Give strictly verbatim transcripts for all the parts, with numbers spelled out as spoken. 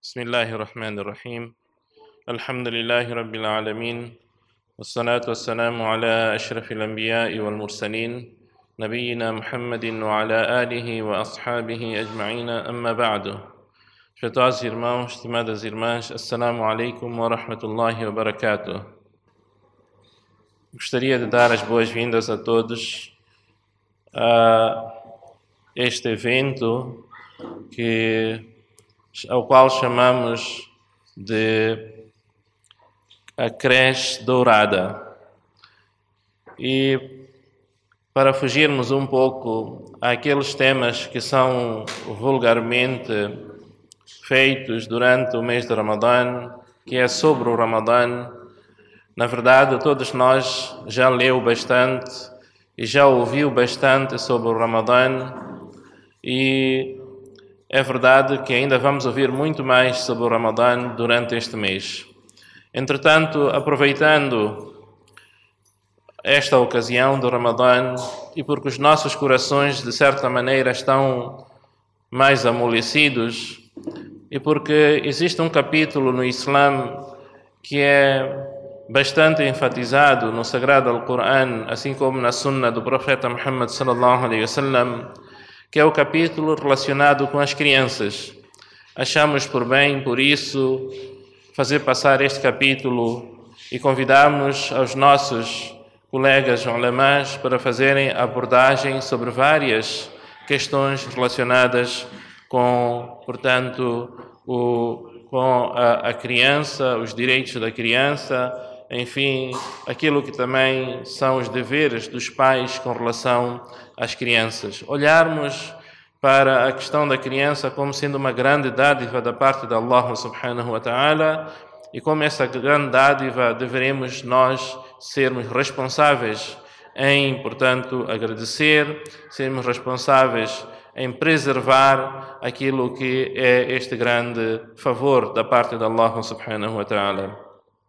بسم الله الرحمن الرحيم الحمد لله رب العالمين والصلاة والسلام على أشرف الأنبياء والمرسلين نبينا محمد وعلى آله وأصحابه أجمعين أما بعد. Respeitos irmãos, estimadas irmãs, Assalamu alaikum wa rahmatullahi wa barakatuh. Gostaria de dar as boas-vindas a todos a este evento que, ao qual chamamos de a creche dourada. E para fugirmos um pouco àqueles temas que são vulgarmente feitos durante o mês de Ramadã, que é sobre o Ramadã, na verdade todos nós já leu bastante e já ouviu bastante sobre o Ramadã, e é verdade que ainda vamos ouvir muito mais sobre o Ramadã durante este mês. Entretanto, aproveitando esta ocasião do Ramadã, e porque os nossos corações de certa maneira estão mais amolecidos, e porque existe um capítulo no Islã que é bastante enfatizado no Sagrado Alcorão, assim como na Sunna do Profeta Muhammad sallallahu alaihi wasallam, que é o capítulo relacionado com as crianças. Achamos por bem, por isso, fazer passar este capítulo e convidamos aos nossos colegas ulamás para fazerem abordagem sobre várias questões relacionadas com, portanto, o, com a, a criança, os direitos da criança, enfim, aquilo que também são os deveres dos pais com relação às crianças. Olharmos para a questão da criança como sendo uma grande dádiva da parte de Allah subhanahu wa ta'ala, e como essa grande dádiva deveremos nós sermos responsáveis em, portanto, agradecer, sermos responsáveis em preservar aquilo que é este grande favor da parte de Allah subhanahu wa ta'ala.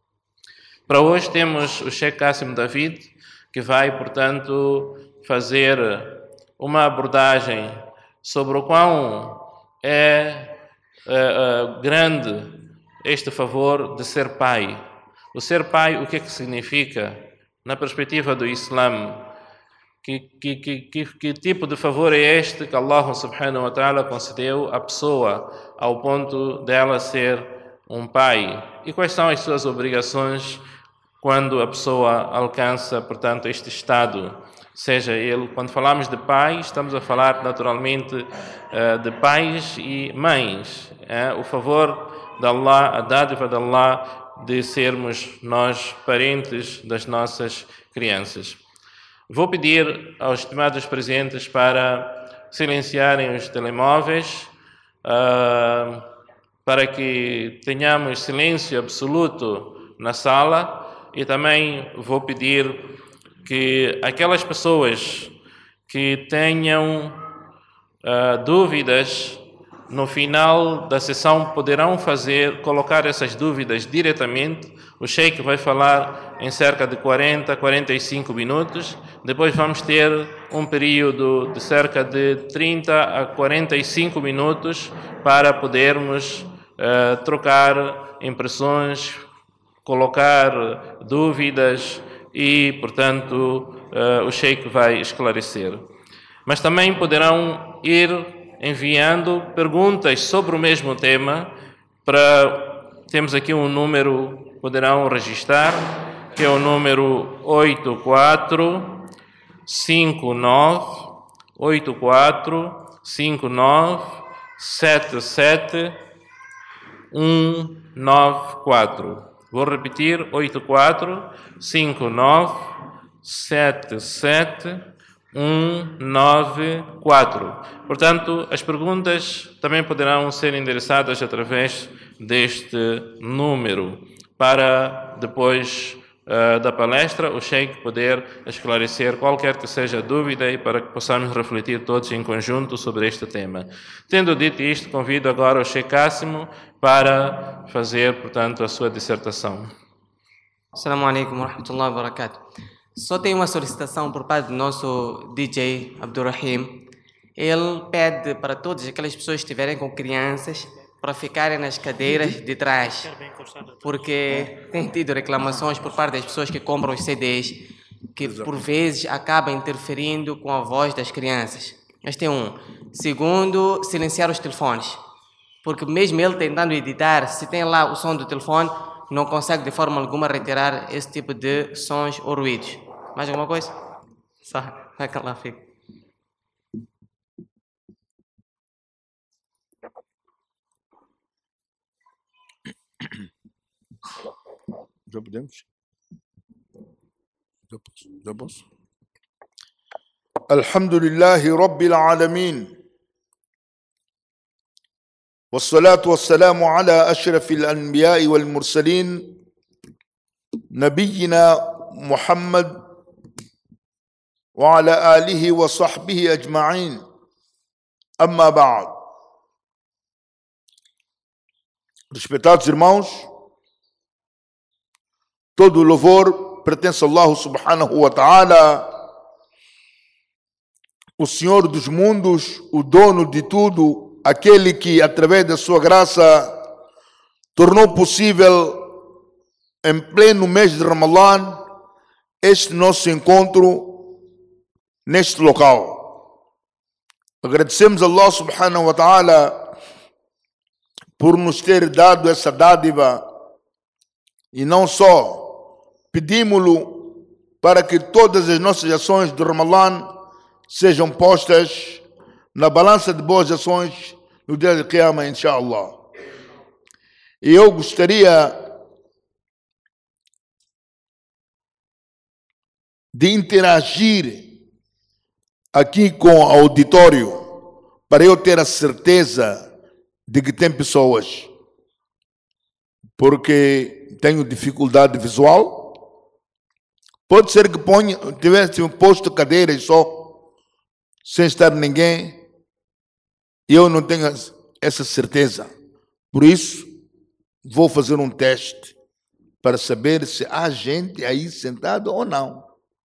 Para hoje temos o Sheikh Qasim David, que vai, portanto, fazer uma abordagem sobre o quão é, é, é grande este favor de ser pai. O ser pai, o que é que significa? Na perspectiva do Islã, que, que, que, que, que tipo de favor é este que Allah subhanahu wa ta'ala concedeu à pessoa ao ponto dela ser um pai? E quais são as suas obrigações quando a pessoa alcança, portanto, este estado? Seja ele, quando falamos de pai, estamos a falar naturalmente de pais e mães. O favor de Allah, a dádiva de Allah de sermos nós parentes das nossas crianças. Vou pedir aos estimados presentes para silenciarem os telemóveis, uh, para que tenhamos silêncio absoluto na sala, e também vou pedir que aquelas pessoas que tenham uh, dúvidas no final da sessão poderão fazer, colocar essas dúvidas diretamente. O Sheikh vai falar em cerca de quarenta, quarenta e cinco minutos. Depois vamos ter um período de cerca de trinta a quarenta e cinco minutos para podermos uh, trocar impressões, colocar dúvidas e, portanto, uh, o Sheikh vai esclarecer. Mas também poderão ir enviando perguntas sobre o mesmo tema. Para, temos aqui um número, poderão registrar, que é o número oito quatro cinco nove oito quatro cinco nove sete sete um nove quatro. Vou repetir: oito quatro cinco nove sete sete um nove quatro. Portanto, as perguntas também poderão ser endereçadas através deste número, para depois uh, da palestra o Sheikh poder esclarecer qualquer que seja a dúvida, e para que possamos refletir todos em conjunto sobre este tema. Tendo dito isto, convido agora o Sheikh Qasim para fazer, portanto, a sua dissertação. Assalamu alaikum wa rahmatullahi wa barakatuh. Só tem uma solicitação por parte do nosso D J Abdurrahim. Ele pede para todas aquelas pessoas que estiverem com crianças para ficarem nas cadeiras de trás, porque tem tido reclamações por parte das pessoas que compram os C Ds, que por vezes acaba interferindo com a voz das crianças. Este é um. Segundo, silenciar os telefones, porque mesmo ele tentando editar, se tem lá o som do telefone, não consegue de forma alguma retirar esse tipo de sons ou ruídos. Mais alguma coisa? Só, vai calar, fica. Já podemos? Já posso? Já posso? Alhamdulillahi Rabbil Alamin. والصلاة والسلام على أشرف الأنبياء والمرسلين نبينا محمد وعلى آله وصحبه أجمعين أما بعد. Respeitados irmãos, todo o louvor pertence a Allah subhanahu wa ta'ala, o Senhor dos mundos, o dono de tudo, aquele que, através da sua graça, tornou possível, em pleno mês de Ramadã, este nosso encontro neste local. Agradecemos a Allah subhanahu wa ta'ala por nos ter dado essa dádiva, e não só pedimos-lo para que todas as nossas ações de Ramadã sejam postas na balança de boas ações no dia de Qiyamah, inshallah. E eu gostaria de interagir aqui com o auditório para eu ter a certeza de que tem pessoas, porque tenho dificuldade visual. Pode ser que ponha, tivesse posto cadeiras só, sem estar ninguém, e eu não tenho essa certeza. Por isso, vou fazer um teste para saber se há gente aí sentada ou não.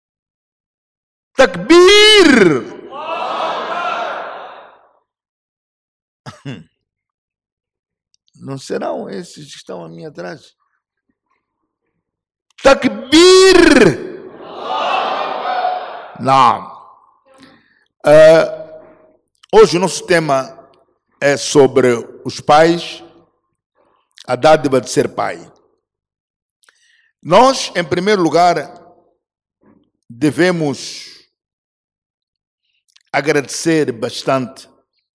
Takbir! Não serão esses que estão a mim atrás? Takbir! Não. Uh, hoje o nosso tema é sobre os pais, a dádiva de ser pai. Nós, em primeiro lugar, devemos agradecer bastante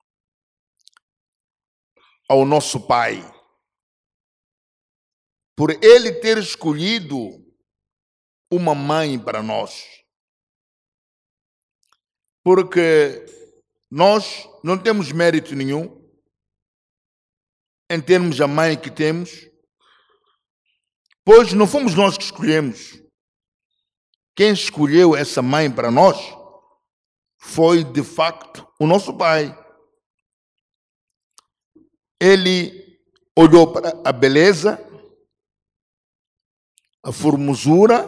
ao nosso pai por ele ter escolhido uma mãe para nós. Porque nós não temos mérito nenhum em termos a mãe que temos, pois não fomos nós que escolhemos. Quem escolheu essa mãe para nós foi, de facto, o nosso pai. Ele olhou para a beleza, a formosura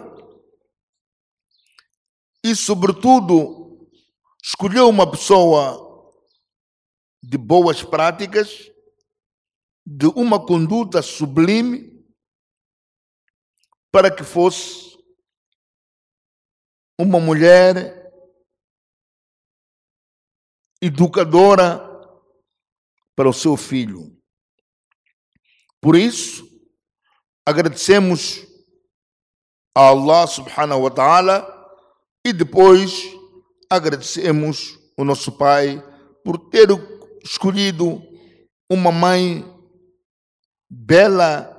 e, sobretudo, escolheu uma pessoa de boas práticas, de uma conduta sublime, para que fosse uma mulher educadora para o seu filho. Por isso, agradecemos a Allah subhanahu wa ta'ala e depois agradecemos o nosso pai por ter escolhido uma mãe bela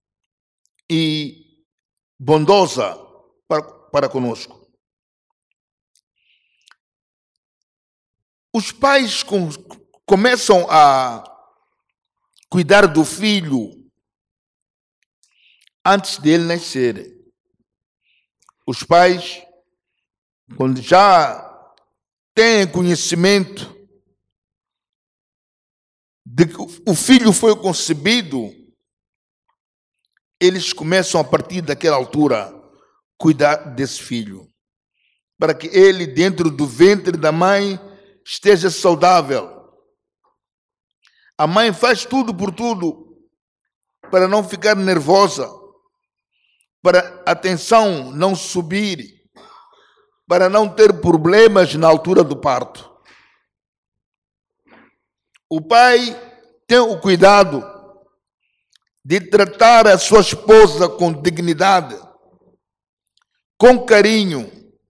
e bondosa para, para conosco. Os pais com, começam a cuidar do filho antes dele nascer. Os pais, quando já têm conhecimento de que o filho foi concebido, eles começam a partir daquela altura cuidar desse filho, para que ele, dentro do ventre da mãe, esteja saudável. A mãe faz tudo por tudo para não ficar nervosa, para a tensão não subir, para não ter problemas na altura do parto. O pai tem o cuidado de tratar a sua esposa com dignidade, com carinho,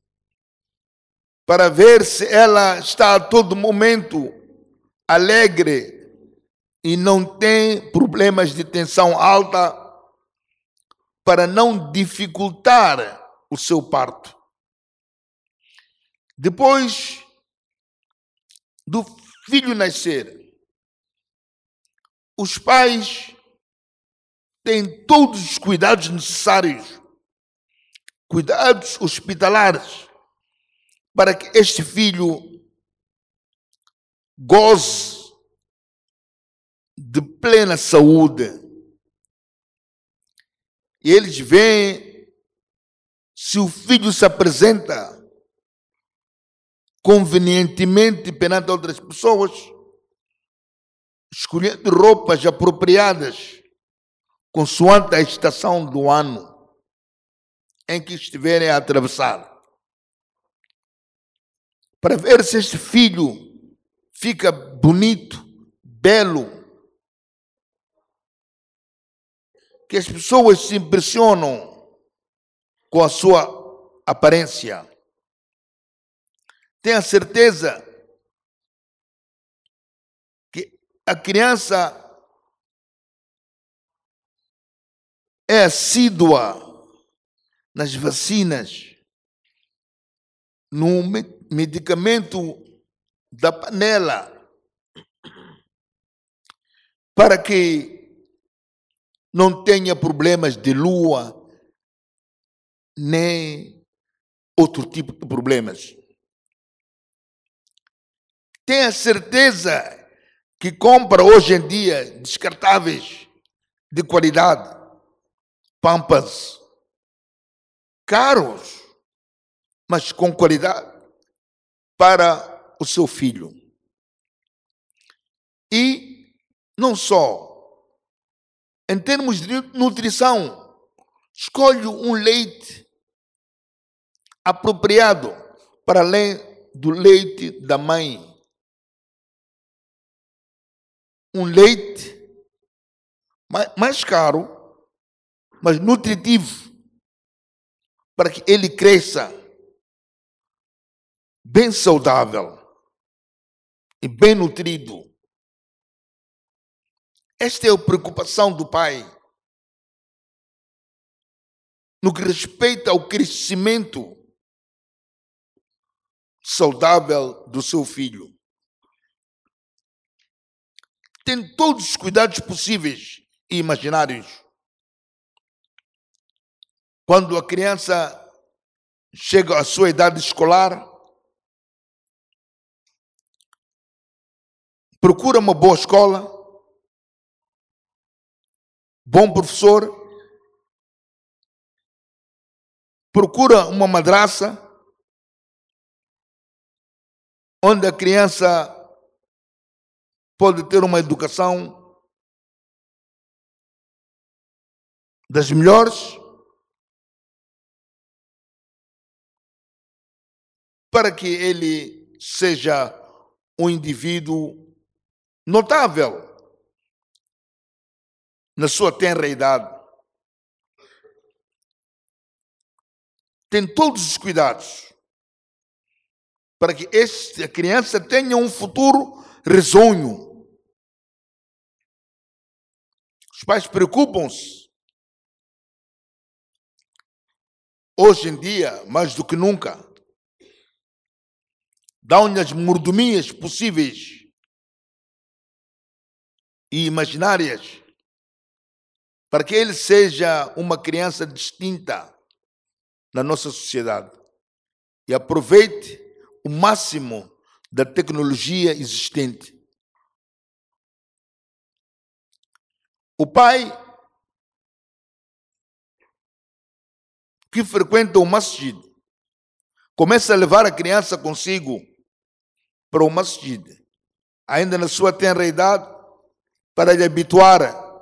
para ver se ela está a todo momento alegre e não tem problemas de tensão alta, para não dificultar o seu parto. Depois do filho nascer, os pais têm todos os cuidados necessários, cuidados hospitalares, para que este filho goze de plena saúde. E eles veem se o filho se apresenta convenientemente perante outras pessoas, escolhendo roupas apropriadas consoante a estação do ano em que estiverem a atravessar, para ver se este filho fica bonito, belo, que as pessoas se impressionam com a sua aparência. Tenha certeza que a criança é assídua nas vacinas, no medicamento da panela, para que não tenha problemas de lua, nem outro tipo de problemas. Tenha certeza que compra hoje em dia descartáveis de qualidade, Pampers, caros, mas com qualidade, para o seu filho. E não só, em termos de nutrição, escolhe um leite apropriado para além do leite da mãe. Um leite mais caro, mas nutritivo, para que ele cresça bem saudável e bem nutrido. Esta é a preocupação do pai no que respeita ao crescimento saudável do seu filho. Tem todos os cuidados possíveis e imaginários. Quando a criança chega à sua idade escolar, procura uma boa escola, bom professor, procura uma madraça, onde a criança pode ter uma educação das melhores, para que ele seja um indivíduo notável na sua tenra idade. Tem todos os cuidados para que esta criança tenha um futuro risonho. Os pais preocupam-se, hoje em dia, mais do que nunca, dão-lhe as mordomias possíveis e imaginárias para que ele seja uma criança distinta na nossa sociedade e aproveite o máximo da tecnologia existente. O pai que frequenta o masjid começa a levar a criança consigo para o masjid, ainda na sua tenra idade, para lhe habituar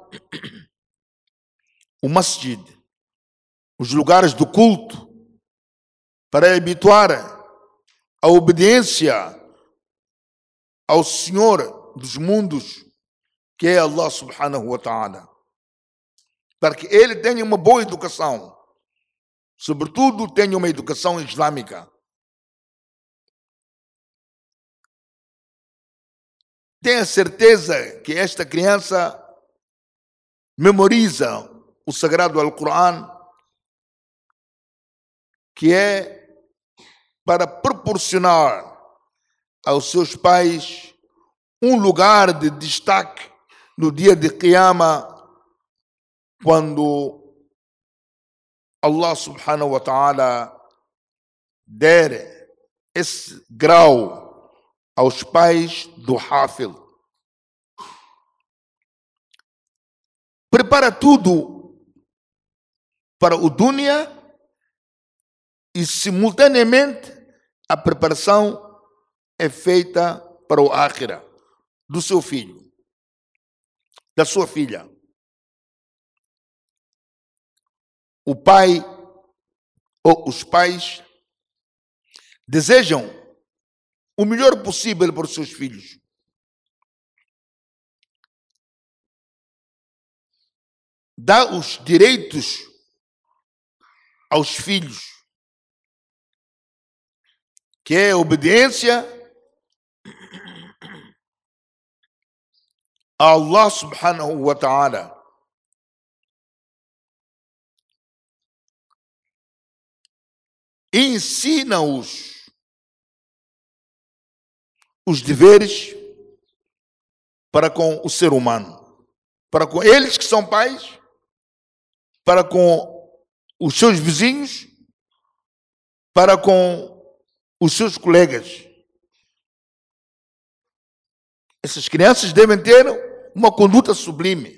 o masjid, os lugares do culto, para lhe habituar a obediência ao Senhor dos mundos, que é Allah subhanahu wa ta'ala, para que ele tenha uma boa educação, sobretudo tenha uma educação islâmica. Tenha certeza que esta criança memoriza o sagrado Alcorão, que é para proporcionar aos seus pais um lugar de destaque no dia de Qiyamah, quando Allah subhanahu wa ta'ala der esse grau aos pais do Hafid. Prepara tudo para o dunya e simultaneamente a preparação é feita para o akhirah do seu filho, da sua filha. O pai ou os pais desejam o melhor possível para os seus filhos. Dá os direitos aos filhos, que é a obediência a Allah subhanahu wa ta'ala. Ensina-os os deveres para com o ser humano, para com eles que são pais, para com os seus vizinhos, para com os seus colegas. Essas crianças devem ter uma conduta sublime.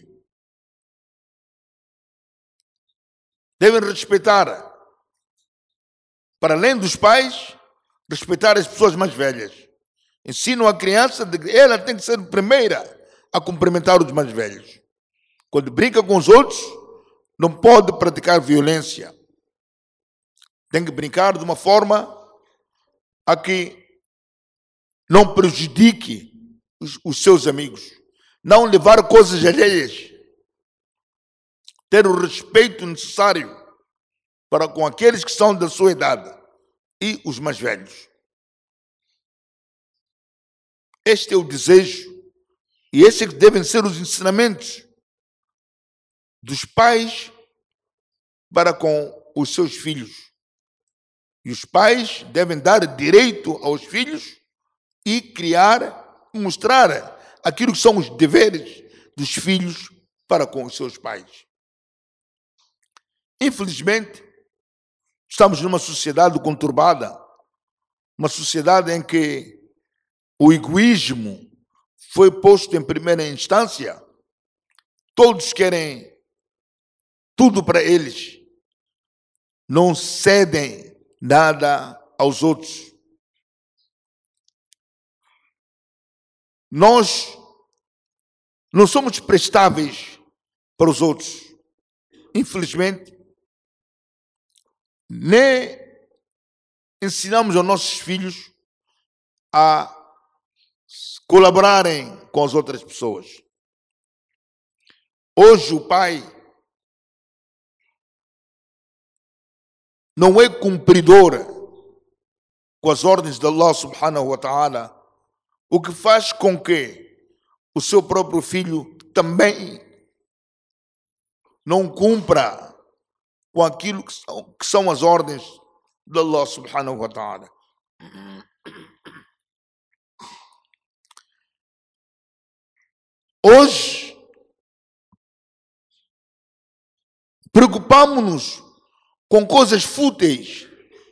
Devem respeitar, para além dos pais, respeitar as pessoas mais velhas. Ensinam a criança de que ela tem que ser a primeira a cumprimentar os mais velhos. Quando brinca com os outros, não pode praticar violência. Tem que brincar de uma forma a que não prejudique os, os seus amigos. Não levar coisas alheias. Ter o respeito necessário para com aqueles que são da sua idade e os mais velhos. Este é o desejo e esses devem ser os ensinamentos dos pais para com os seus filhos. E os pais devem dar direito aos filhos e criar, mostrar aquilo que são os deveres dos filhos para com os seus pais. Infelizmente, estamos numa sociedade conturbada, uma sociedade em que o egoísmo foi posto em primeira instância. Todos querem tudo para eles. Não cedem nada aos outros. Nós não somos prestáveis para os outros. Infelizmente, nem ensinamos aos nossos filhos a colaborarem com as outras pessoas. Hoje o pai não é cumpridor com as ordens de Allah subhanahu wa ta'ala, o que faz com que o seu próprio filho também não cumpra com aquilo que são, que são as ordens de Allah subhanahu wa ta'ala. Hoje, preocupamos-nos com coisas fúteis.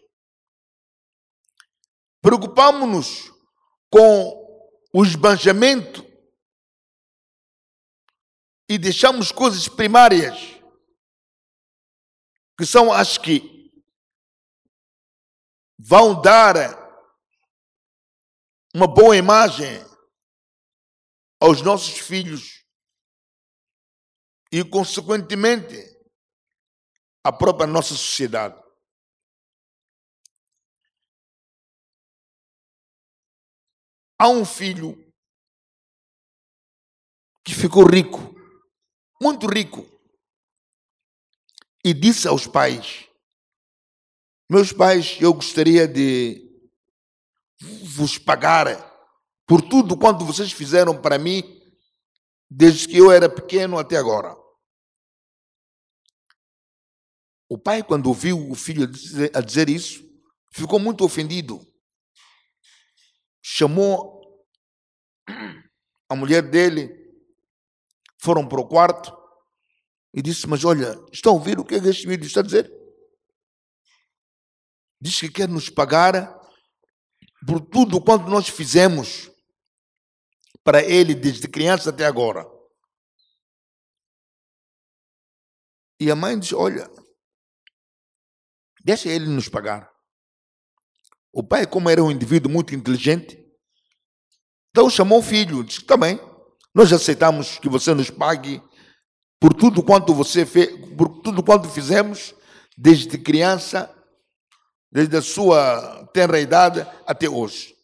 Preocupamos-nos com o esbanjamento e deixamos coisas primárias, que são as que vão dar uma boa imagem aos nossos filhos e, consequentemente, a própria nossa sociedade. Há um filho que ficou rico, muito rico, e disse aos pais: meus pais, eu gostaria de vos pagar por tudo quanto vocês fizeram para mim, desde que eu era pequeno até agora. O pai, quando ouviu o filho a dizer isso, ficou muito ofendido. Chamou a mulher dele, foram para o quarto e disse: mas olha, estão a ouvir o que este filho está a dizer? Diz que quer nos pagar por tudo quanto nós fizemos para ele desde criança até agora. E a mãe disse: olha, deixa ele nos pagar. O pai, como era um indivíduo muito inteligente, então chamou o filho, disse: tá bem, nós aceitamos que você nos pague por tudo quanto você fez, por tudo quanto fizemos desde criança, desde a sua tenra idade até hoje.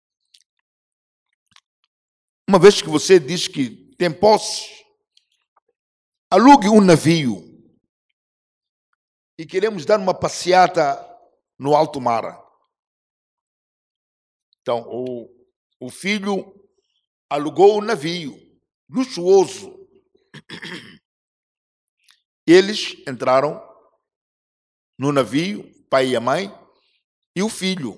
Uma vez que você diz que tem posse, alugue um navio e queremos dar uma passeata no alto mar. Então, o, o filho alugou o navio, luxuoso. Eles entraram no navio, o pai e a mãe, e o filho.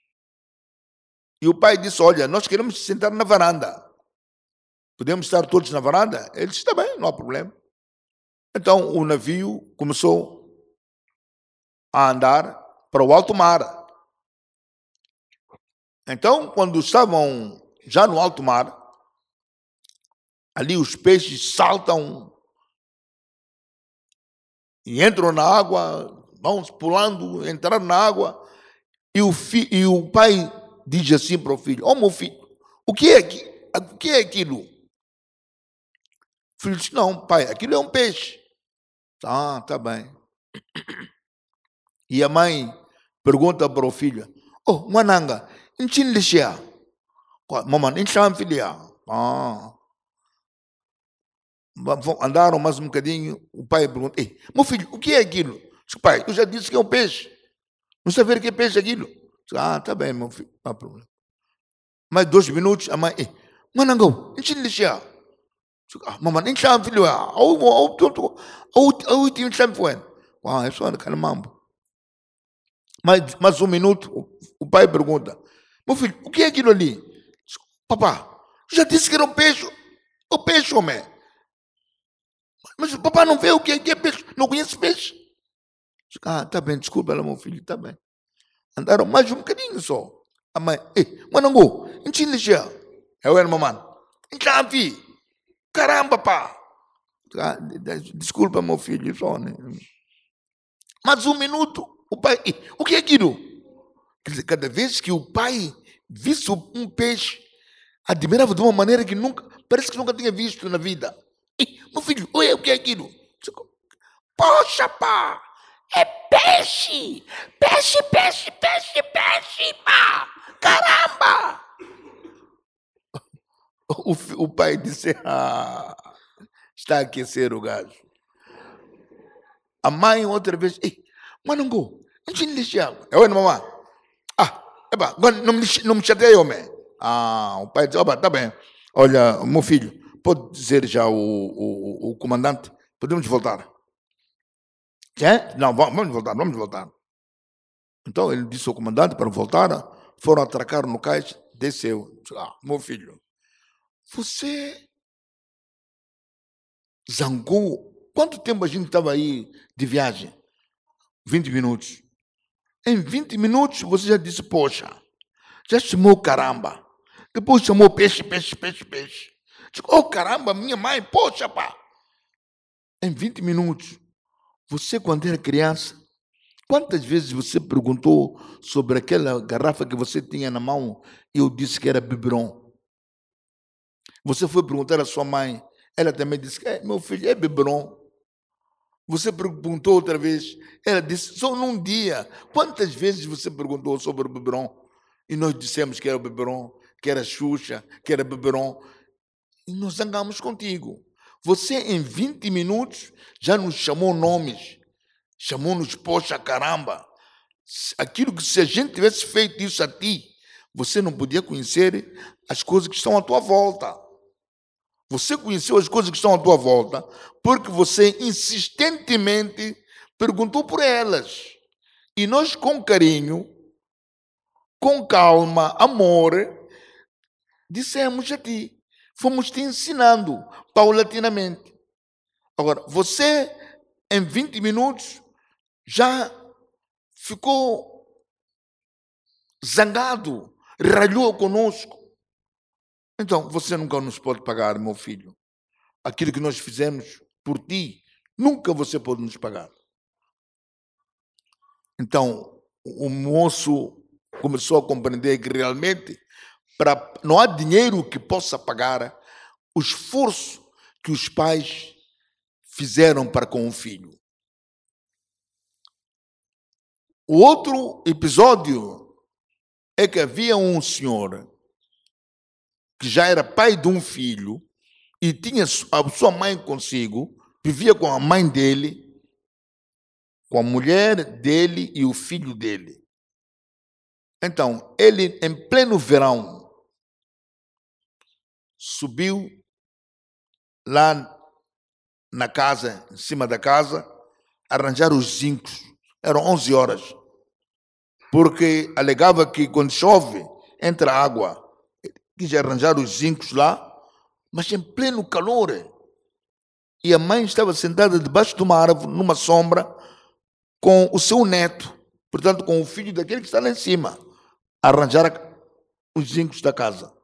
E o pai disse: olha, nós queremos sentar na varanda. Podemos estar todos na varanda? Ele disse: está bem, não há problema. Então o navio começou a andar para o alto mar. Então, quando estavam já no alto mar, ali os peixes saltam e entram na água, vão pulando, entraram na água, e o, fi, e o pai diz assim para o filho: ó oh, meu filho, o que é, aqui, o que é aquilo? O filho diz: não, pai, aquilo é um peixe. Ah, tá bem. E a mãe pergunta para o filho: oh, mananga, enchin lixia. Mamãe, encham filha. Ah. Andaram mais um bocadinho, o pai pergunta: ei, meu filho, o que é aquilo? Diz: pai, eu já disse que é um peixe. Não sei ver que é peixe aquilo. Diz: ah, tá bem, meu filho, não há problema. Mais dois minutos, a mãe: ei, manangão, enchin lixia. Mamãe, encham filha. Ou tinha encham foi. Ah, é só naquele mambo. Mais, mais um minuto, o pai pergunta: meu filho, o que é aquilo ali? Diz: papá, eu já disse que era um peixe. O peixe, homem. Mas o papai não vê o que é, que é peixe, não conhece peixe. Diz: ah, tá bem, desculpa, meu filho, tá bem. Andaram mais um bocadinho só. A mãe: ei, manangô, ensina já. Eu era mamãe: enxavi, caramba, pá. Ah, desculpa, meu filho, só, né? Mais um minuto, o pai: ei, o que é aquilo? Quer dizer, cada vez que o pai visse um peixe, admirava de uma maneira que nunca, parece que nunca tinha visto na vida. Ei, meu filho, olha o que é aquilo? Poxa, pá, é peixe! Peixe, peixe, peixe, peixe, pá! Caramba! O, o pai disse: ah, está a aquecer o gajo. A mãe outra vez: ei, manangô, ensina lhe água. Eu, mamãe: ah, epá, não me, não me chateia, homem. Ah, o pai diz: opa, tá bem. Olha, meu filho, pode dizer já o, o, o comandante, podemos voltar. É? Não, vamos voltar, vamos voltar. Então ele disse ao comandante para voltar, foram atracar no cais, desceu. Ah, meu filho, você zangou. Quanto tempo a gente estava aí de viagem? vinte minutos. Em vinte minutos você já disse: poxa, já chamou caramba. Depois chamou peixe, peixe, peixe, peixe. Oh, caramba, minha mãe, poxa, pá. Em vinte minutos, você, quando era criança, quantas vezes você perguntou sobre aquela garrafa que você tinha na mão e eu disse que era biberon? Você foi perguntar à sua mãe: Ela também disse, é, meu filho, é biberon. Você perguntou outra vez. Ela disse, só num dia. Quantas vezes você perguntou sobre o biberon? E nós dissemos que era o biberon, que era Xuxa, que era biberon. E nós zangamos contigo. Você, em vinte minutos, já nos chamou nomes. Chamou-nos, poxa, caramba. Aquilo que se a gente tivesse feito isso a ti, você não podia conhecer as coisas que estão à tua volta. Você conheceu as coisas que estão à tua volta porque você insistentemente perguntou por elas. E nós, com carinho, com calma, amor, dissemos a ti. Fomos te ensinando paulatinamente. Agora, você, em vinte minutos, já ficou zangado, ralhou conosco. Então, você nunca nos pode pagar, meu filho. Aquilo que nós fizemos por ti, nunca você pode nos pagar. Então, o moço começou a compreender que realmente pra, não há dinheiro que possa pagar o esforço que os pais fizeram para com o filho. O outro episódio é que havia um senhor que já era pai de um filho e tinha a sua mãe consigo, vivia com a mãe dele, com a mulher dele e o filho dele. Então, ele, em pleno verão, subiu lá na casa, em cima da casa, arranjar os zincos. Eram onze horas, porque alegava que quando chove, entra água. Quis arranjar os zincos lá, mas em pleno calor. E a mãe estava sentada debaixo de uma árvore, numa sombra, com o seu neto, portanto, com o filho daquele que está lá em cima, a arranjar os zincos da casa.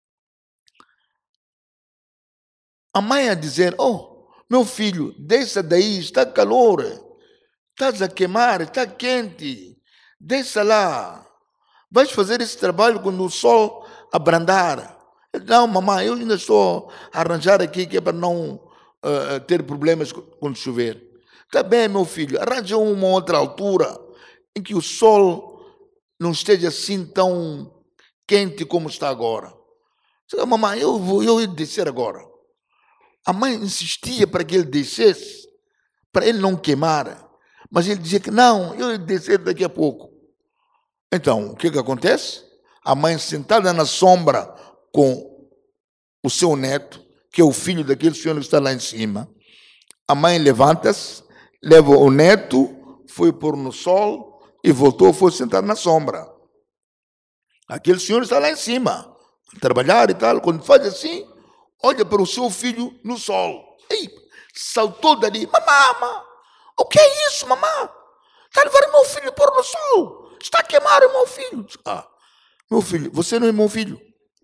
A mãe a dizer, oh, meu filho, desça daí, está calor, estás a queimar, está quente, desça lá, vais fazer esse trabalho quando o sol abrandar. Não, mamãe, eu ainda estou a arranjar aqui que é para não uh, ter problemas quando chover. Está bem, meu filho, arranja uma outra altura em que o sol não esteja assim tão quente como está agora. Digo, mamãe, eu vou eu ia descer agora. A mãe insistia para que ele descesse, para ele não queimar. Mas ele dizia que não, eu ia descer daqui a pouco. Então, o que que acontece? A mãe sentada na sombra com o seu neto, que é o filho daquele senhor que está lá em cima. A mãe levanta-se, leva o neto, foi pôr no sol e voltou, foi sentar na sombra. Aquele senhor está lá em cima, a trabalhar e tal. Quando faz assim, olha para o seu filho no sol. Ei, saltou dali. Mamãe, o que é isso, mamãe? Está a levar meu filho pôr no sol. Está a queimar o meu filho. Ah, meu filho, você não é meu filho.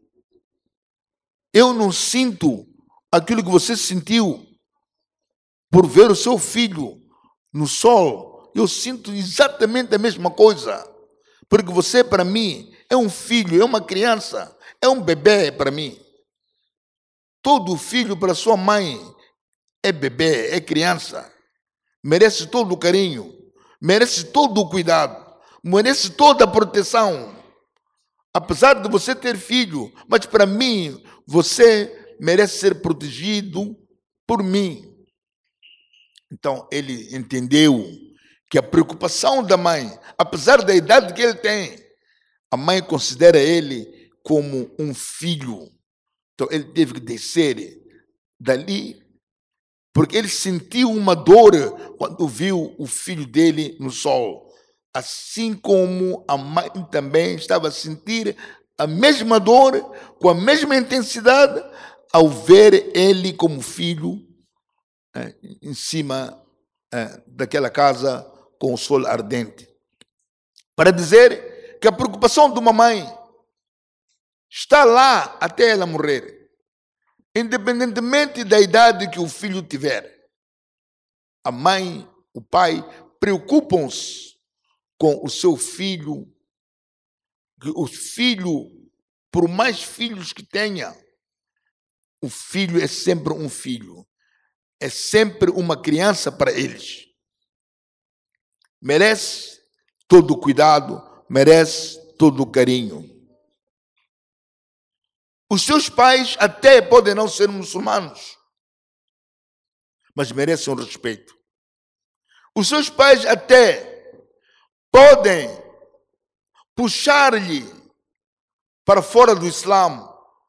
Eu não sinto aquilo que você sentiu por ver o seu filho no sol. Eu sinto exatamente a mesma coisa. Porque você, para mim, é um filho, é uma criança, é um bebê para mim. Todo filho para sua mãe é bebê, é criança. Merece todo o carinho, merece todo o cuidado, merece toda a proteção. Apesar de você ter filho, mas para mim, você merece ser protegido por mim. Então, ele entendeu que a preocupação da mãe, apesar da idade que ele tem, a mãe considera ele como um filho. Então, ele teve que descer dali, porque ele sentiu uma dor quando viu o filho dele no sol. Assim como a mãe também estava a sentir a mesma dor, com a mesma intensidade, ao ver ele como filho é, em cima é, daquela casa com o sol ardente. Para dizer que a preocupação de uma mãe está lá até ela morrer, independentemente da idade que o filho tiver. A mãe, o pai, preocupam-se com o seu filho, que o filho, por mais filhos que tenha, o filho é sempre um filho. É sempre uma criança para eles. Merece todo o cuidado, merece todo o carinho. Os seus pais até podem não ser muçulmanos, mas merecem um respeito. Os seus pais até podem puxar-lhe para fora do Islã,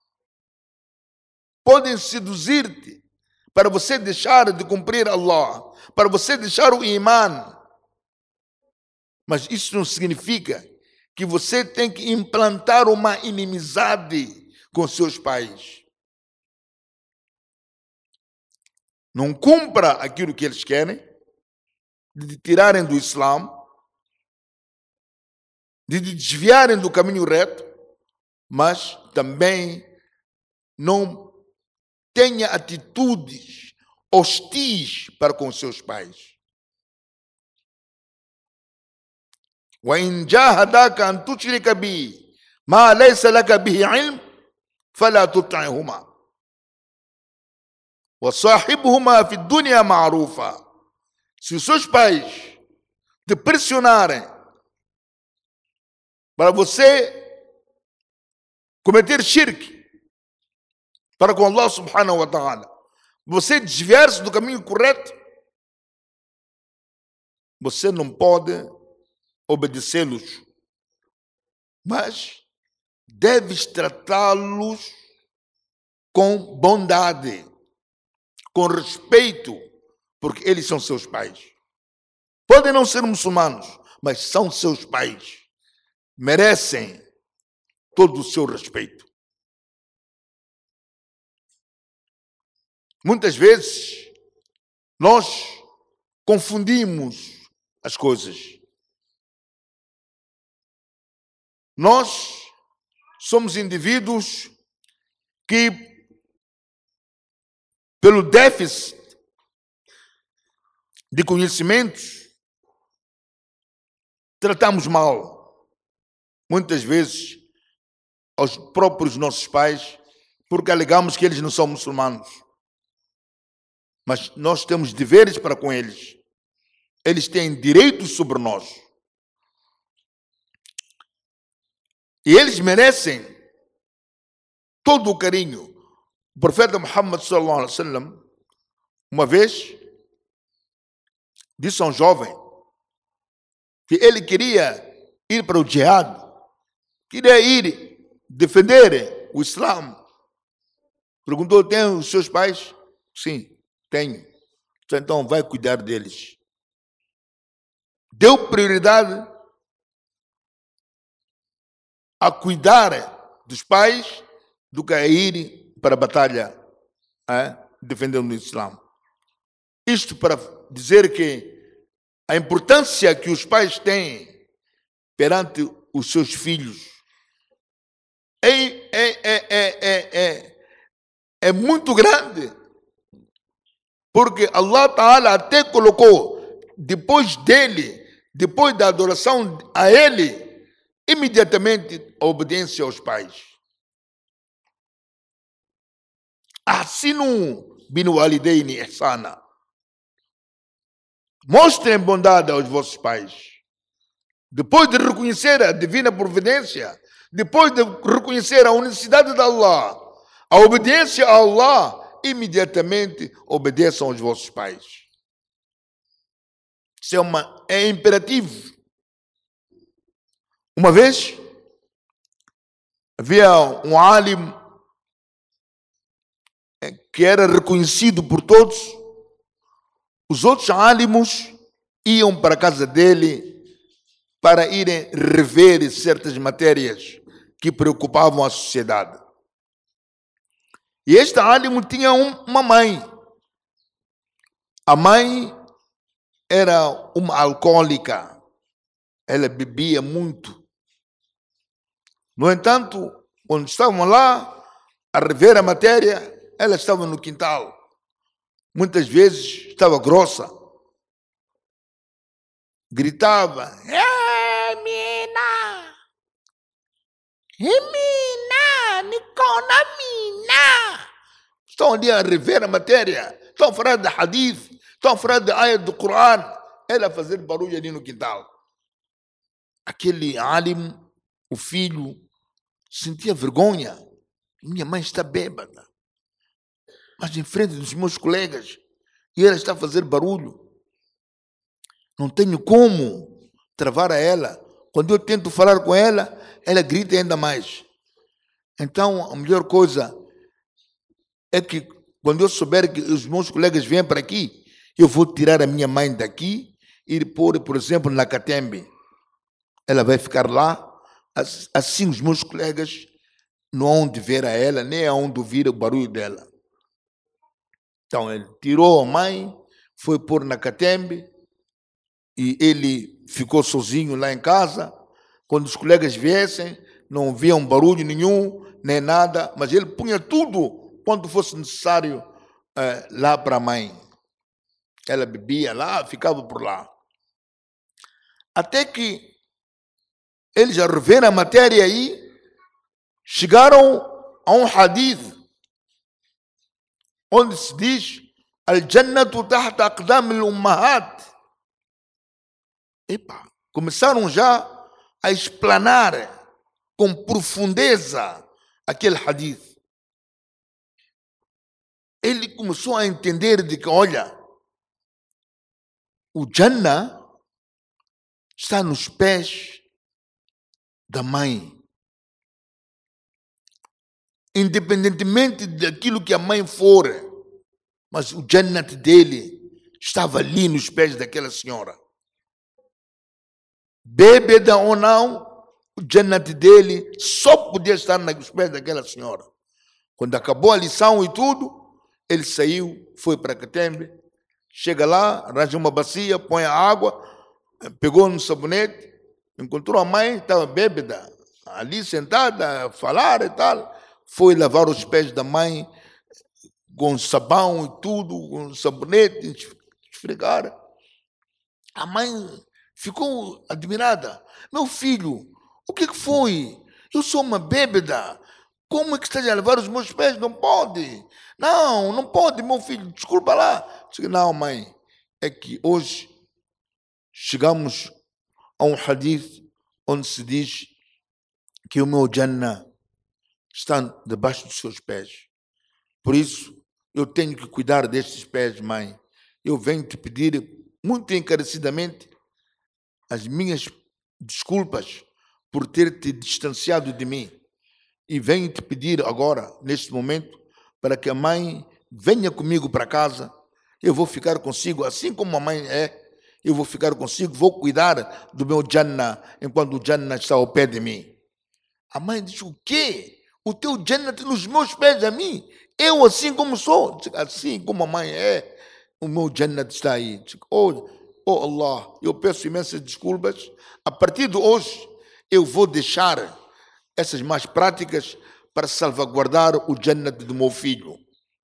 podem seduzir-te para você deixar de cumprir Allah, para você deixar o Iman. Mas isso não significa que você tem que implantar uma inimizade com seus pais. Não cumpra aquilo que eles querem, de tirarem do Islã, de desviarem do caminho reto, mas também não tenha atitudes hostis para com seus pais. وَإِنْ جَاهَدَاكَ أَنْ تُشْرِكَ بِي مَا لَيْسَ لَكَ بِهِ عِلْمٍ فَلَا تُطِعْهُمَا وَصَاحِبْهُمَا فِي الدُّنْيَا مَعْرُوفًا. Se os seus pais te pressionarem para você cometer shirk para com Allah subhanahu wa ta'ala, você desviar-se do caminho correto, você não pode obedecê-los, mas deves tratá-los com bondade, com respeito, porque eles são seus pais. Podem não ser muçulmanos, mas são seus pais. Merecem todo o seu respeito. Muitas vezes, nós confundimos as coisas. Nós somos indivíduos que, pelo déficit de conhecimentos, tratamos mal, muitas vezes, aos próprios nossos pais, porque alegamos que eles não são muçulmanos. Mas nós temos deveres para com eles. Eles têm direitos sobre nós. E eles merecem todo o carinho. O profeta Muhammad sallallahu alaihi wasallam, uma vez, disse a um jovem que ele queria ir para o jihad, queria ir defender o Islã. Perguntou: tem os seus pais? Sim, tenho. Então vai cuidar deles. Deu prioridade a cuidar dos pais do que a ir para a batalha, é, defendendo o Islã. Isto para dizer que a importância que os pais têm perante os seus filhos é, é, é, é, é, é, é muito grande, porque Allah Ta'ala até colocou depois dele, depois da adoração a ele, imediatamente a obediência aos pais. Ahsinu bin walidaini ihsana. Mostrem bondade aos vossos pais. Depois de reconhecer a divina providência, depois de reconhecer a unicidade de Allah, a obediência a Allah, imediatamente obedeçam aos vossos pais. Isso é, uma, é imperativo. Uma vez, havia um alim que era reconhecido por todos. Os outros alimos iam para a casa dele para irem rever certas matérias que preocupavam a sociedade. E este alimo tinha um, uma mãe. A mãe era uma alcoólica. Ela bebia muito. No entanto, quando estavam lá a rever a matéria, ela estava no quintal. Muitas vezes estava grossa. Gritava: "É, mina! É mina! Nicona mina!" Estão ali a rever a matéria. Estão a falar de hadith. Estão a falar de ayat do Coran. Ela a fazer barulho ali no quintal. Aquele alim, o filho, sentia vergonha. Minha mãe está bêbada. Mas em frente dos meus colegas. E ela está a fazer barulho. Não tenho como travar a ela. Quando eu tento falar com ela, ela grita ainda mais. Então, a melhor coisa é que quando eu souber que os meus colegas vêm para aqui, eu vou tirar a minha mãe daqui e pôr, por exemplo, na Catembe. Ela vai ficar lá. Assim os meus colegas não hão de ver a ela, nem hão de ouvir o barulho dela. Então, ele tirou a mãe, foi pôr na Catembe e ele ficou sozinho lá em casa. Quando os colegas viessem, não ouviam barulho nenhum, nem nada, mas ele punha tudo quando fosse necessário eh, lá para a mãe. Ela bebia lá, ficava por lá. Até que eles já reveram a matéria aí, chegaram a um hadith, onde se diz Al-Jannatu tahta aqdam al-ummahat. Epa, começaram já a explanar com profundeza aquele hadith. Ele começou a entender de que, olha, o Jannah está nos pés da mãe. Independentemente daquilo que a mãe for, mas o Jannah dele estava ali nos pés daquela senhora. Bêbada ou não, o Jannah dele só podia estar nos pés daquela senhora. Quando acabou a lição e tudo, ele saiu, foi para Catembe, chega lá, arranja uma bacia, põe a água, pegou no sabonete, encontrou a mãe, estava bêbada, ali sentada, a falar e tal. Foi lavar os pés da mãe com sabão e tudo, com sabonete, esfregar. A mãe ficou admirada. Meu filho, o que foi? Eu sou uma bêbada. Como é que estás a lavar os meus pés? Não pode. Não, não pode, meu filho. Desculpa lá. Disse, não, mãe. É que hoje chegamos a um hadith onde se diz que o meu Jannah está debaixo dos seus pés. Por isso, eu tenho que cuidar destes pés, mãe. Eu venho te pedir muito encarecidamente as minhas desculpas por ter te distanciado de mim. E venho te pedir agora, neste momento, para que a mãe venha comigo para casa. Eu vou ficar consigo, assim como a mãe é. Eu vou ficar consigo, vou cuidar do meu Jannah, enquanto o Jannah está ao pé de mim. A mãe disse, o quê? O teu Jannah está nos meus pés a mim? Eu assim como sou? Assim como a mãe é, o meu Jannah está aí. Oh, oh Allah, eu peço imensas desculpas. A partir de hoje, eu vou deixar essas más práticas para salvaguardar o Jannah do meu filho.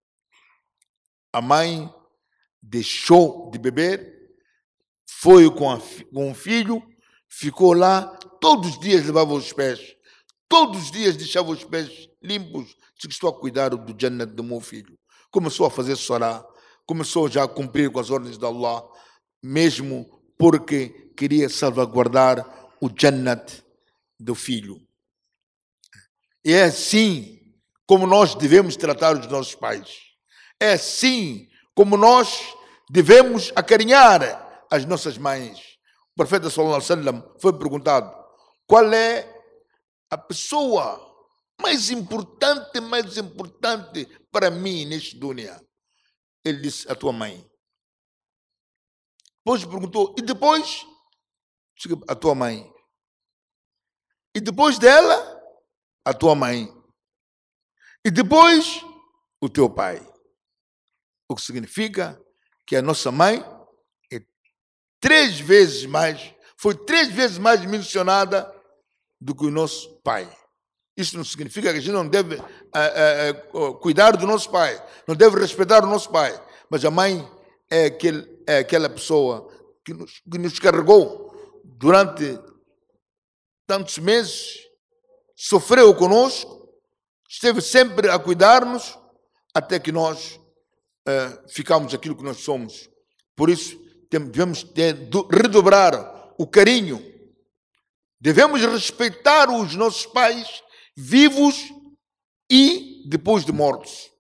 A mãe deixou de beber, foi com, a, com o filho, ficou lá, todos os dias levava os pés, todos os dias deixava os pés limpos, disse que estou a cuidar do Jannah do meu filho. Começou a fazer sorá, começou já a cumprir com as ordens de Allah, mesmo porque queria salvaguardar o Jannah do filho. E é assim como nós devemos tratar os nossos pais. É assim como nós devemos acarinhar as nossas mães. O profeta sallallahu alaihi wasallam foi perguntado qual é a pessoa mais importante, mais importante para mim neste dunya. Ele disse, a tua mãe. Depois perguntou, e depois? A tua mãe. E depois dela, a tua mãe. E depois, o teu pai. O que significa que a nossa mãe é três vezes mais, foi três vezes mais mencionada do que o nosso pai. Isso não significa que a gente não deve uh, uh, uh, cuidar do nosso pai, não deve respeitar o nosso pai. Mas a mãe é, aquele, é aquela pessoa que nos, que nos carregou durante tantos meses, sofreu conosco, esteve sempre a cuidar-nos, até que nós uh, ficamos aquilo que nós somos. Por isso, devemos ter, redobrar o carinho. Devemos respeitar os nossos pais vivos e depois de mortos.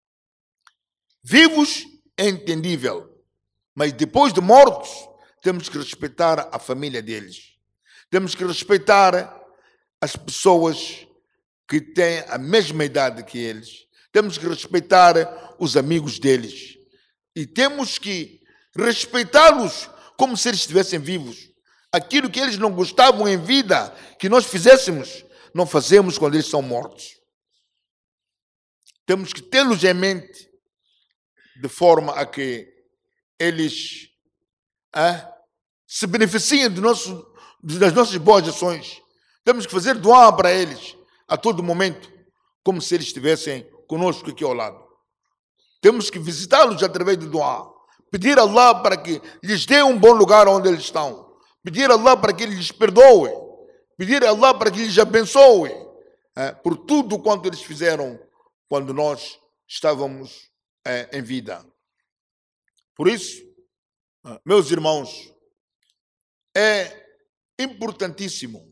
Vivos é entendível, mas depois de mortos, temos que respeitar a família deles. Temos que respeitar as pessoas que têm a mesma idade que eles. Temos que respeitar os amigos deles. E temos que respeitá-los como se eles estivessem vivos. Aquilo que eles não gostavam em vida, que nós fizéssemos, não fazemos quando eles são mortos. Temos que tê-los em mente, de forma a que eles ah, se beneficiem do nosso, das nossas boas ações. Temos que fazer doar para eles a todo momento, como se eles estivessem conosco aqui ao lado. Temos que visitá-los através do doar. Pedir a Allah para que lhes dê um bom lugar onde eles estão. Pedir a Allah para que Ele lhes perdoe. Pedir a Allah para que lhes abençoe. É, por tudo quanto eles fizeram quando nós estávamos é, em vida. Por isso, meus irmãos, é importantíssimo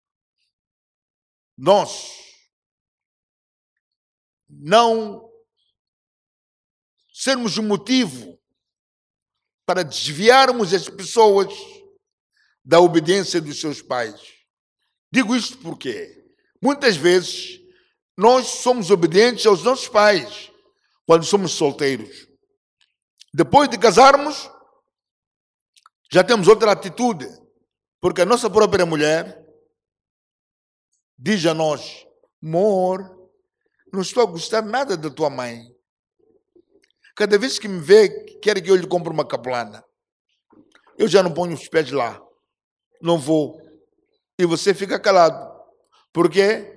nós não sermos um motivo para desviarmos as pessoas da obediência dos seus pais. Digo isto porque muitas vezes nós somos obedientes aos nossos pais quando somos solteiros. Depois de casarmos, já temos outra atitude, porque a nossa própria mulher diz a nós: amor, não estou a gostar nada da tua mãe. Cada vez que me vê, quer que eu lhe compre uma capelana. Eu já não ponho os pés lá. Não vou. E você fica calado. Por quê?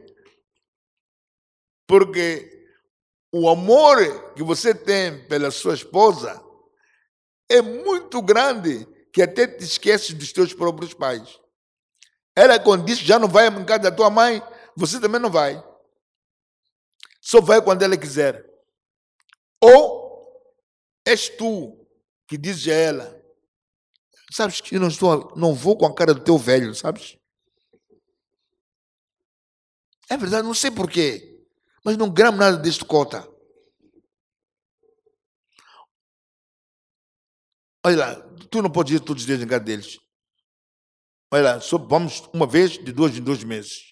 Porque o amor que você tem pela sua esposa é muito grande, que até te esquece dos teus próprios pais. Ela, quando diz que já não vai brincar da tua mãe, você também não vai. Só vai quando ela quiser. Ou és tu que dizes a ela: sabes que eu não, estou, não vou com a cara do teu velho, sabes? É verdade, não sei porquê, mas não gramo nada deste cota. Olha lá, tu não podes ir todos os dias em casa deles. Olha lá, só vamos uma vez, de dois em dois meses.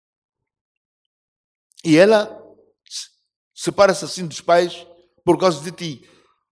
E ela separa-se assim dos pais por causa de ti.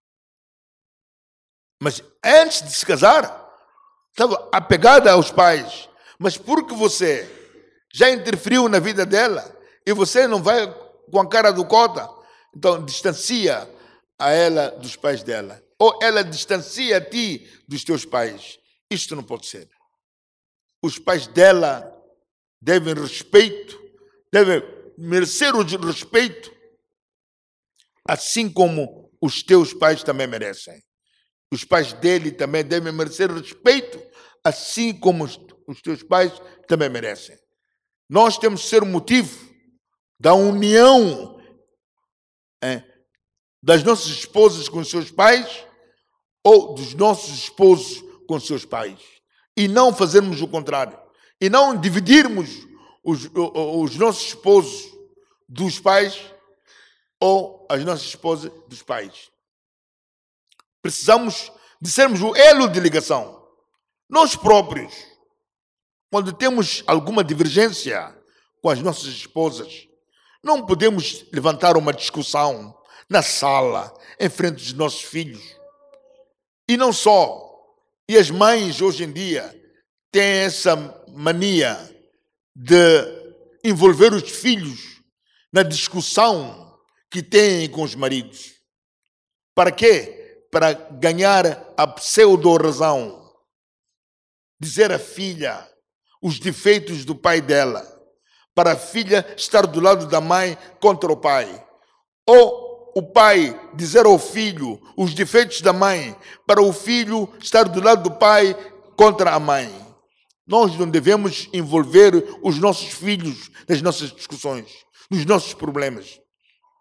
Mas antes de se casar, estava apegada aos pais. Mas porque você já interferiu na vida dela e você não vai com a cara do cota, então distancia a ela dos pais dela. Ou ela distancia a ti dos teus pais. Isto não pode ser. Os pais dela devem respeito, devem merecer o respeito, assim como os teus pais também merecem. Os pais dele também devem merecer respeito, assim como os, os teus pais também merecem. Nós temos que ser o motivo da união é, das nossas esposas com os seus pais ou dos nossos esposos com os seus pais. E não fazermos o contrário. E não dividirmos os, os nossos esposos dos pais ou as nossas esposas dos pais. Precisamos de sermos o elo de ligação. Nós próprios, quando temos alguma divergência com as nossas esposas, não podemos levantar uma discussão na sala, em frente dos nossos filhos. E não só. E as mães, hoje em dia, têm essa mania de envolver os filhos na discussão que têm com os maridos. Para quê? Para ganhar a pseudo-razão. Dizer à filha os defeitos do pai dela, para a filha estar do lado da mãe contra o pai. Ou o pai dizer ao filho os defeitos da mãe, para o filho estar do lado do pai contra a mãe. Nós não devemos envolver os nossos filhos nas nossas discussões, nos nossos problemas.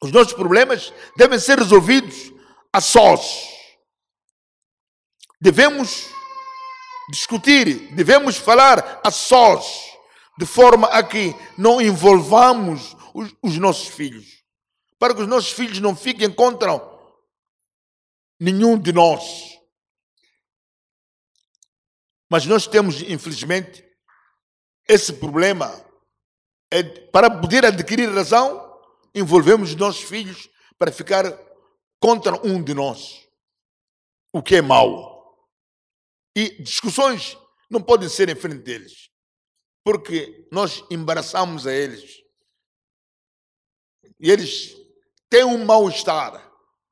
Os nossos problemas devem ser resolvidos a sós. Devemos discutir, devemos falar a sós, de forma a que não envolvamos os, os nossos filhos, para que os nossos filhos não fiquem contra nenhum de nós. Mas nós temos, infelizmente, esse problema. É, para poder adquirir razão, envolvemos os nossos filhos para ficar contra um de nós, o que é mau. E discussões não podem ser em frente deles, porque nós embaraçamos a eles. E eles têm um mal-estar.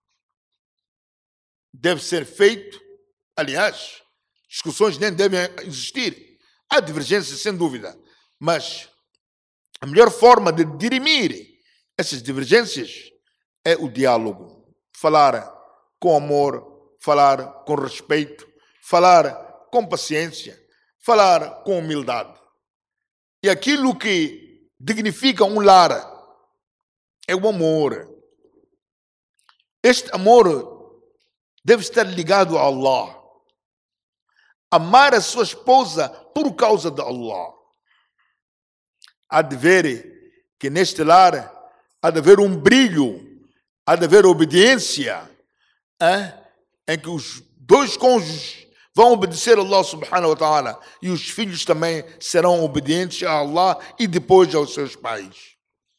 Deve ser feito, aliás, discussões nem devem existir. Há divergências, sem dúvida, mas a melhor forma de dirimir essas divergências é o diálogo. Falar com amor, falar com respeito, falar com paciência, falar com humildade. E aquilo que dignifica um lar é o amor. Este amor deve estar ligado a Allah. Amar a sua esposa por causa de Allah. Há de ver que neste lar há de haver um brilho, há de haver obediência, hein? Em que os dois cônjuges vão obedecer a Allah subhanahu wa ta'ala e os filhos também serão obedientes a Allah e depois aos seus pais.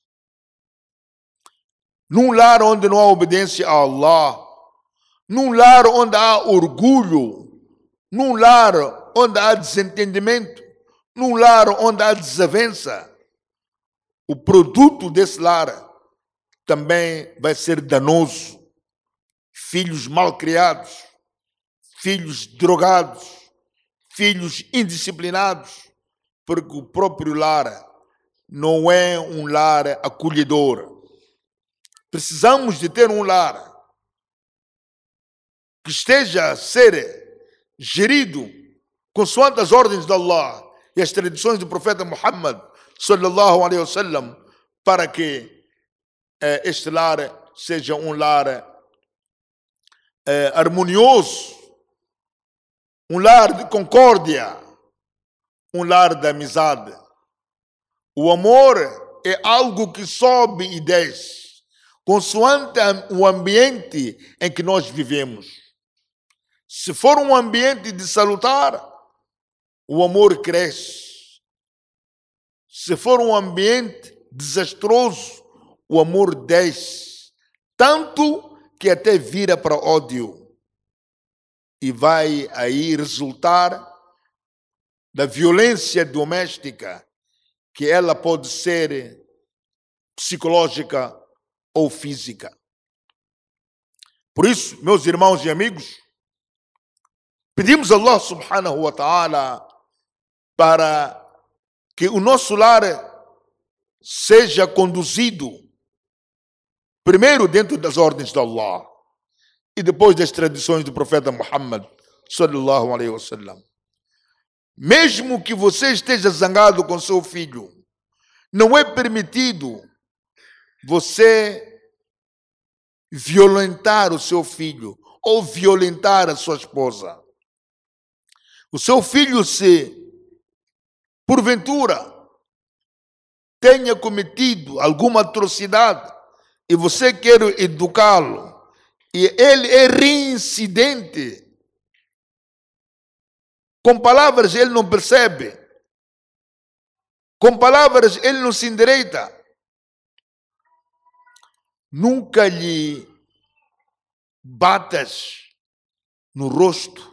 Num lar onde não há obediência a Allah, num lar onde há orgulho, num lar onde há desentendimento, num lar onde há desavença, o produto desse lar também vai ser danoso. Filhos mal criados, filhos drogados, filhos indisciplinados, porque o próprio lar não é um lar acolhedor. Precisamos de ter um lar que esteja a ser gerido consoante as ordens de Allah e as tradições do profeta Muhammad sallallahu alaihi wasallam, para que eh, este lar seja um lar eh, harmonioso, um lar de concórdia, um lar de amizade. O amor é algo que sobe e desce, consoante o ambiente em que nós vivemos. Se for um ambiente de salutar, o amor cresce. Se for um ambiente desastroso, o amor desce, tanto que até vira para ódio. E vai aí resultar da violência doméstica, que ela pode ser psicológica ou física. Por isso, meus irmãos e amigos, pedimos a Allah subhanahu wa ta'ala para que o nosso lar seja conduzido primeiro dentro das ordens de Allah e depois das tradições do profeta Muhammad sallallahu alaihi wasallam. Mesmo que você esteja zangado com seu filho, não é permitido você violentar o seu filho ou violentar a sua esposa. O seu filho, se porventura tenha cometido alguma atrocidade e você quer educá-lo e ele é reincidente, com palavras ele não percebe, com palavras ele não se endireita, nunca lhe batas no rosto.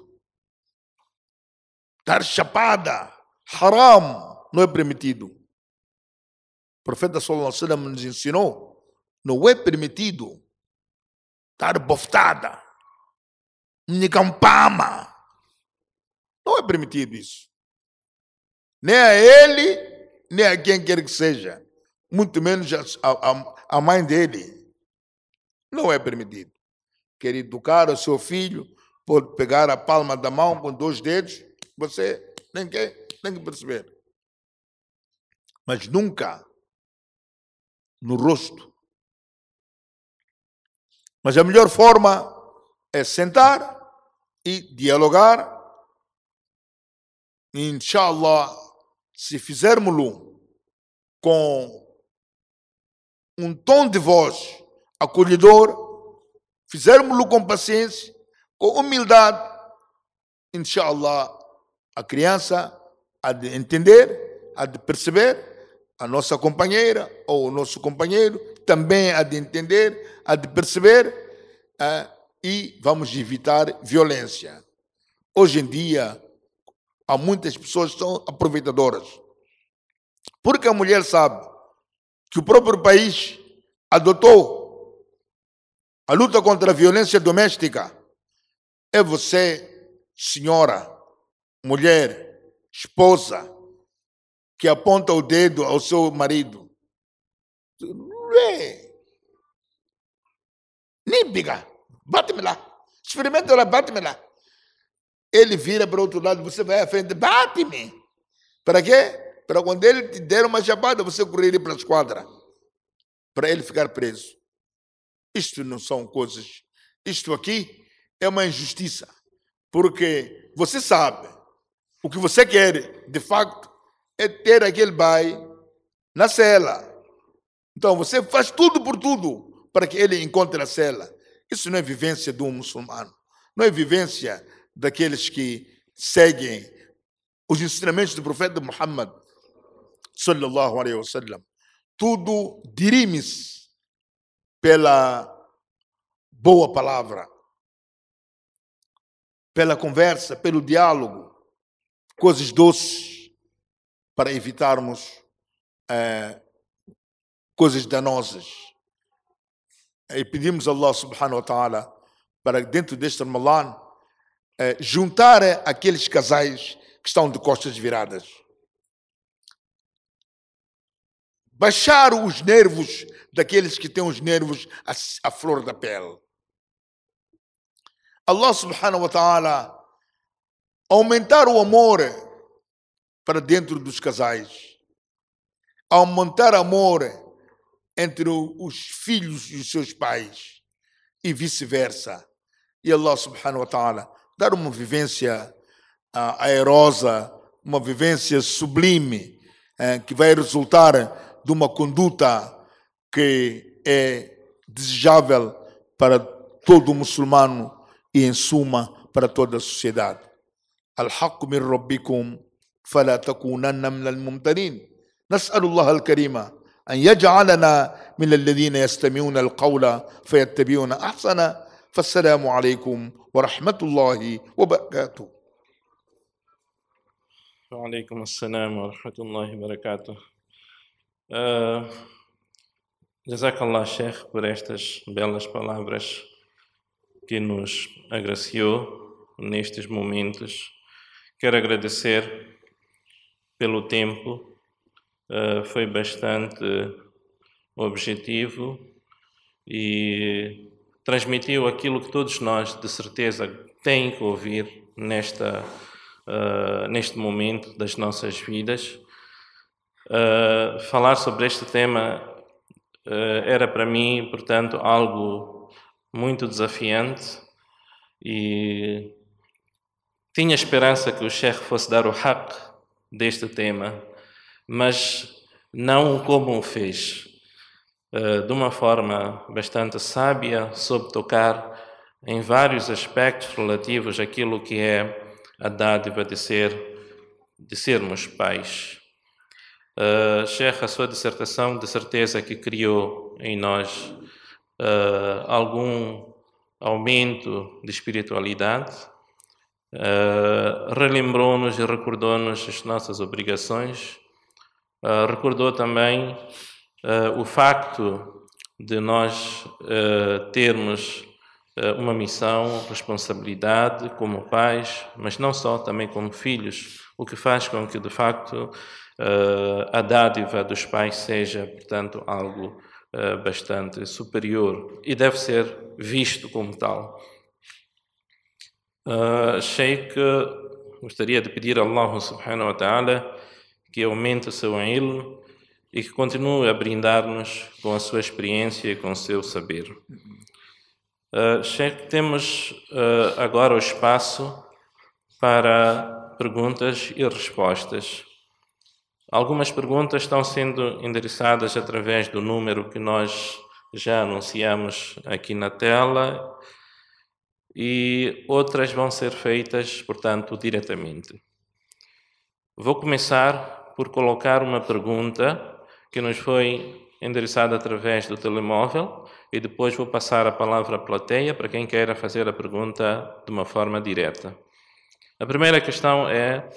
Dar chapada, haram, não é permitido. O profeta sallallahu alaihi wasallam nos ensinou, não é permitido dar boftada, nicampama. Não é permitido isso. Nem a ele, nem a quem quer que seja. Muito menos a, a, a mãe dele. Não é permitido. Quer educar o seu filho, pode pegar a palma da mão com dois dedos, você nem quer, tem que perceber. Mas nunca no rosto, Mas a melhor forma é sentar e dialogar. E, inshallah, se fizermos-lo com um tom de voz acolhedor, fizermos-lo com paciência, com humildade, inshallah, a criança há de entender, há de perceber, a nossa companheira ou o nosso companheiro também há de entender, há de perceber, eh, e vamos evitar violência. Hoje em dia, há muitas pessoas que são aproveitadoras, porque a mulher sabe que o próprio país adotou a luta contra a violência doméstica. É você, senhora, mulher, esposa, que aponta o dedo ao seu marido. Nem biga, bate-me lá. Experimenta lá, bate-me lá. Ele vira para o outro lado, você vai à frente, bate-me. Para quê? Para quando ele te der uma chapada, você correr para a esquadra. Para ele ficar preso. Isto não são coisas. Isto aqui é uma injustiça. Porque você sabe, o que você quer, de facto, é ter aquele bai na cela. Então você faz tudo por tudo para que ele encontre a cela. Isso não é vivência de um muçulmano. Não é vivência daqueles que seguem os ensinamentos do profeta Muhammad sallallahu alaihi wasallam. Tudo dirime-se pela boa palavra, pela conversa, pelo diálogo, coisas doces, para evitarmos é, coisas danosas. E pedimos a Allah subhanahu wa ta'ala para dentro deste Ramadã é, juntar aqueles casais que estão de costas viradas. Baixar os nervos daqueles que têm os nervos à, à flor da pele. Allah subhanahu wa ta'ala aumentar o amor para dentro dos casais, aumentar amor entre os filhos e os seus pais e vice-versa. E Allah subhanahu wa ta'ala dar uma vivência uh, aerosa, uma vivência sublime, uh, que vai resultar de uma conduta que é desejável para todo muçulmano e, em suma, para toda a sociedade. Al-haqq min rabbikum فلا تكونن من الممترين نسأل الله الكريم أن يجعلنا من الذين يستمعون القول فيتبعون أحسنه فالسلام عليكم ورحمة الله وبركاته. وعليكم السلام ورحمة الله وبركاته. Uh, Jazakallah Sheikh por estas belas palavras que nos agraciou nestes momentos. Quero agradecer pelo tempo, uh, foi bastante objetivo e transmitiu aquilo que todos nós, de certeza, têm que ouvir nesta, uh, neste momento das nossas vidas. Uh, falar sobre este tema uh, era para mim, portanto, algo muito desafiante e tinha esperança que o Sheikh fosse dar o haqq deste tema, mas não como o fez, uh, de uma forma bastante sábia, soube tocar em vários aspectos relativos àquilo que é a dádiva de, ser, de sermos pais. Uh, Sheikh, a sua dissertação, de certeza que criou em nós uh, algum aumento de espiritualidade, Uh, relembrou-nos e recordou-nos as nossas obrigações, uh, recordou também uh, o facto de nós uh, termos uh, uma missão, responsabilidade como pais, mas não só, também como filhos, o que faz com que, de facto, uh, a dádiva dos pais seja, portanto, algo uh, bastante superior e deve ser visto como tal. Uh, Sheikh, gostaria de pedir a Allah subhanahu wa ta'ala que aumente o seu ilm e que continue a brindar-nos com a sua experiência e com o seu saber. Uh, Sheikh, temos uh, agora o espaço para perguntas e respostas. Algumas perguntas estão sendo endereçadas através do número que nós já anunciamos aqui na tela e outras vão ser feitas, portanto, diretamente. Vou começar por colocar uma pergunta que nos foi endereçada através do telemóvel e depois vou passar a palavra à plateia para quem queira fazer a pergunta de uma forma direta. A primeira questão é: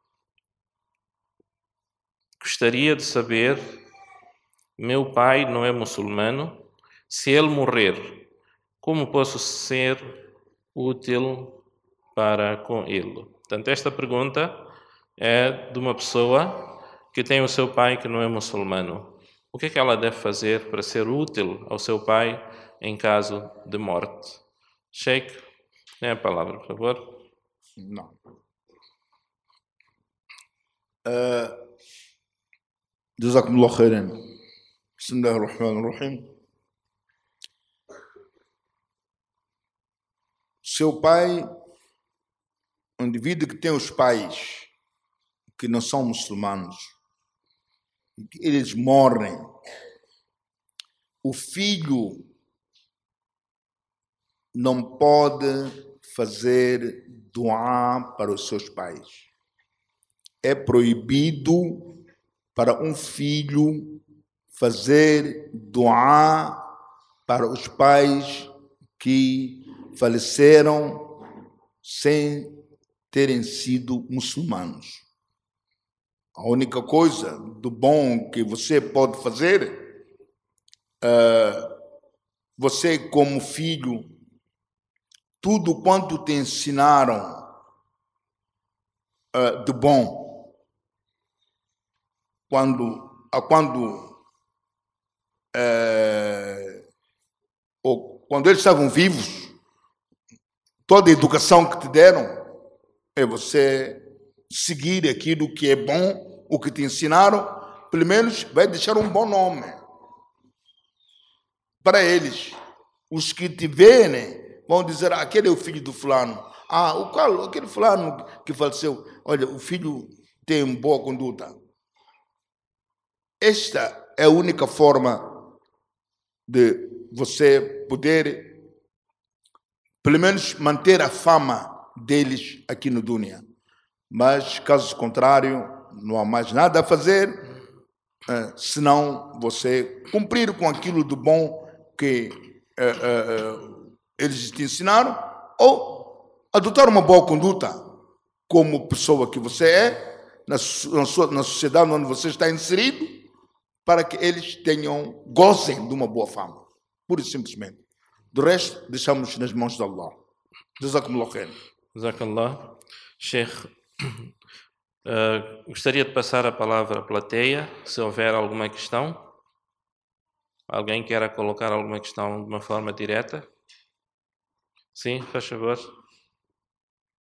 gostaria de saber, meu pai não é muçulmano, se ele morrer, como posso ser útil para com ele? Portanto, esta pergunta é de uma pessoa que tem o seu pai que não é muçulmano. O que é que ela deve fazer para ser útil ao seu pai em caso de morte? Sheikh, tem a palavra, por favor. Não. Uh... Jazakumullah khairan. Bismillahirrahmanirrahim. Seu pai, um indivíduo que tem os pais que não são muçulmanos, eles morrem, o filho não pode fazer duá para os seus pais. É proibido para um filho fazer duá para os pais que faleceram sem terem sido muçulmanos. A única coisa do bom que você pode fazer, uh, você como filho, tudo quanto te ensinaram uh, de bom, quando, a quando, uh, ou, quando eles estavam vivos, toda a educação que te deram é você seguir aquilo que é bom, o que te ensinaram, pelo menos vai deixar um bom nome para eles. Os que te verem vão dizer: ah, aquele é o filho do fulano. Ah, o qual? Aquele fulano que faleceu. Olha, o filho tem boa conduta. Esta é a única forma de você poder, pelo menos, manter a fama deles aqui no Dunya. Mas, caso contrário, não há mais nada a fazer, uh, senão você cumprir com aquilo do bom que uh, uh, eles te ensinaram, ou adotar uma boa conduta como pessoa que você é, na, na, sua, na sociedade onde você está inserido, para que eles tenham, gozem de uma boa fama, pura e simplesmente. Do resto, deixamos nas mãos de Allah. Jazakumullah khair. Jazakallah. Sheikh, uh, gostaria de passar a palavra à plateia, se houver alguma questão. Alguém queira colocar alguma questão de uma forma direta? Sim, faz favor.